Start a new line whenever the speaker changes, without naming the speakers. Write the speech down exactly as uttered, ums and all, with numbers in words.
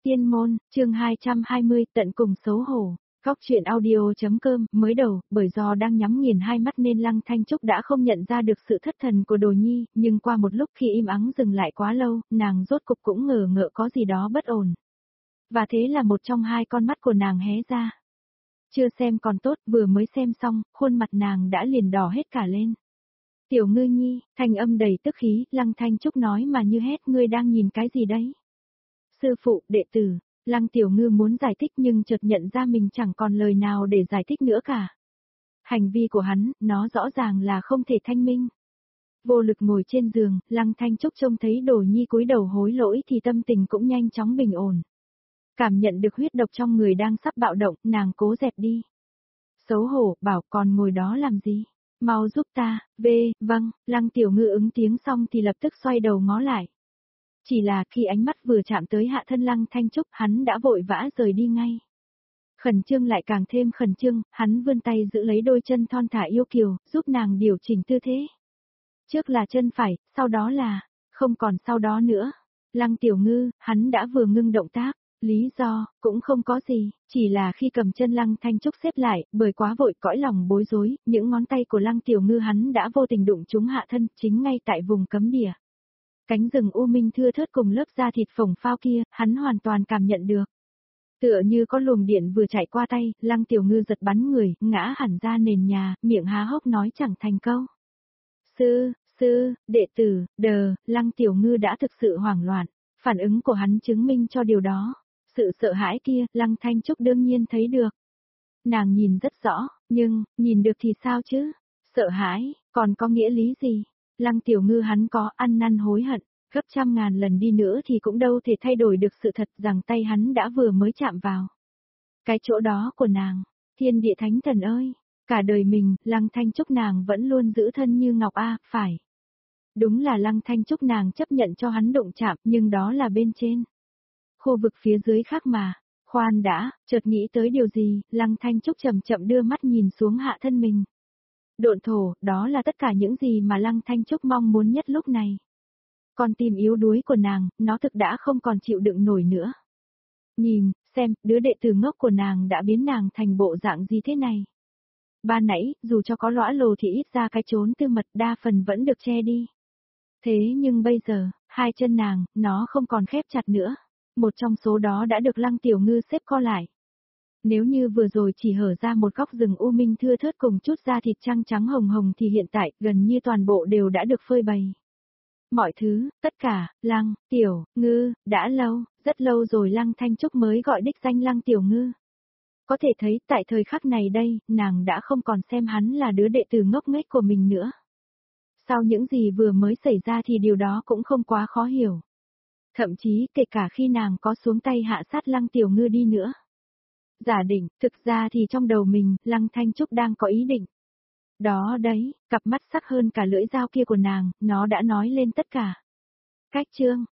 Tiên môn, chương hai trăm hai mươi, tận cùng xấu hổ. Góc truyện audio.com, mới đầu, bởi do đang nhắm nghiền hai mắt nên Lăng Thanh Trúc đã không nhận ra được sự thất thần của Đồ Nhi, nhưng qua một lúc khi im ắng dừng lại quá lâu, nàng rốt cục cũng ngờ ngợ có gì đó bất ổn. Và thế là một trong hai con mắt của nàng hé ra. Chưa xem còn tốt, vừa mới xem xong, khuôn mặt nàng đã liền đỏ hết cả lên. Tiểu Ngư Nhi, thanh âm đầy tức khí, Lăng Thanh Trúc nói mà như hét, ngươi đang nhìn cái gì đấy? Sư phụ, đệ tử, Lăng Tiểu Ngư muốn giải thích nhưng chợt nhận ra mình chẳng còn lời nào để giải thích nữa cả. Hành vi của hắn, nó rõ ràng là không thể thanh minh. Vô lực ngồi trên giường, Lăng Thanh Trúc trông thấy Đồ Nhi cúi đầu hối lỗi thì tâm tình cũng nhanh chóng bình ổn. Cảm nhận được huyết độc trong người đang sắp bạo động, nàng cố dẹp đi. Xấu hổ, bảo còn ngồi đó làm gì? Mau giúp ta, vê, vâng, Lăng Tiểu Ngư ứng tiếng xong thì lập tức xoay đầu ngó lại. Chỉ là khi ánh mắt vừa chạm tới hạ thân Lăng Thanh Trúc, hắn đã vội vã rời đi ngay. Khẩn trương lại càng thêm khẩn trương, hắn vươn tay giữ lấy đôi chân thon thả yêu kiều, giúp nàng điều chỉnh tư thế. Trước là chân phải, sau đó là, không còn sau đó nữa. Lăng Tiểu Ngư, hắn đã vừa ngưng động tác. Lý do, cũng không có gì, chỉ là khi cầm chân Lăng Thanh Trúc xếp lại, bởi quá vội cõi lòng bối rối, những ngón tay của Lăng Tiểu Ngư hắn đã vô tình đụng trúng hạ thân, chính ngay tại vùng cấm địa. Cánh rừng u minh thưa thớt cùng lớp da thịt phồng phao kia, hắn hoàn toàn cảm nhận được. Tựa như có luồng điện vừa chạy qua tay, Lăng Tiểu Ngư giật bắn người, ngã hẳn ra nền nhà, miệng há hốc nói chẳng thành câu. Sư, sư, đệ tử, đờ, Lăng Tiểu Ngư đã thực sự hoảng loạn, phản ứng của hắn chứng minh cho điều đó. Sự sợ hãi kia, Lăng Thanh Trúc đương nhiên thấy được. Nàng nhìn rất rõ, nhưng, nhìn được thì sao chứ? Sợ hãi, còn có nghĩa lý gì? Lăng Tiểu Ngư hắn có ăn năn hối hận, gấp trăm ngàn lần đi nữa thì cũng đâu thể thay đổi được sự thật rằng tay hắn đã vừa mới chạm vào. Cái chỗ đó của nàng, thiên địa thánh thần ơi, cả đời mình, Lăng Thanh Trúc nàng vẫn luôn giữ thân như ngọc a, phải. Đúng là Lăng Thanh Trúc nàng chấp nhận cho hắn đụng chạm, nhưng đó là bên trên. Khu vực phía dưới khác mà, khoan đã, chợt nghĩ tới điều gì, Lăng Thanh Trúc chậm chậm đưa mắt nhìn xuống hạ thân mình. Độn thổ, đó là tất cả những gì mà Lăng Thanh Trúc mong muốn nhất lúc này. Con tim yếu đuối của nàng, nó thực đã không còn chịu đựng nổi nữa. Nhìn, xem, đứa đệ tử ngốc của nàng đã biến nàng thành bộ dạng gì thế này. Ban nãy, dù cho có lõa lồ thì ít ra cái chốn tư mật đa phần vẫn được che đi. Thế nhưng bây giờ, hai chân nàng, nó không còn khép chặt nữa. Một trong số đó đã được Lăng Tiểu Ngư xếp co lại. Nếu như vừa rồi chỉ hở ra một góc rừng u minh thưa thớt cùng chút da thịt trắng trắng hồng hồng thì hiện tại gần như toàn bộ đều đã được phơi bày. Mọi thứ, tất cả, Lăng, Tiểu, Ngư, đã lâu, rất lâu rồi Lăng Thanh Trúc mới gọi đích danh Lăng Tiểu Ngư. Có thể thấy tại thời khắc này đây, nàng đã không còn xem hắn là đứa đệ tử ngốc nghếch của mình nữa. Sau những gì vừa mới xảy ra thì điều đó cũng không quá khó hiểu. Thậm chí kể cả khi nàng có xuống tay hạ sát Lăng Tiểu Ngư đi nữa. Giả định, thực ra thì trong đầu mình, Lăng Thanh Trúc đang có ý định. Đó đấy, cặp mắt sắc hơn cả lưỡi dao kia của nàng, nó đã nói lên tất cả. Cách chương,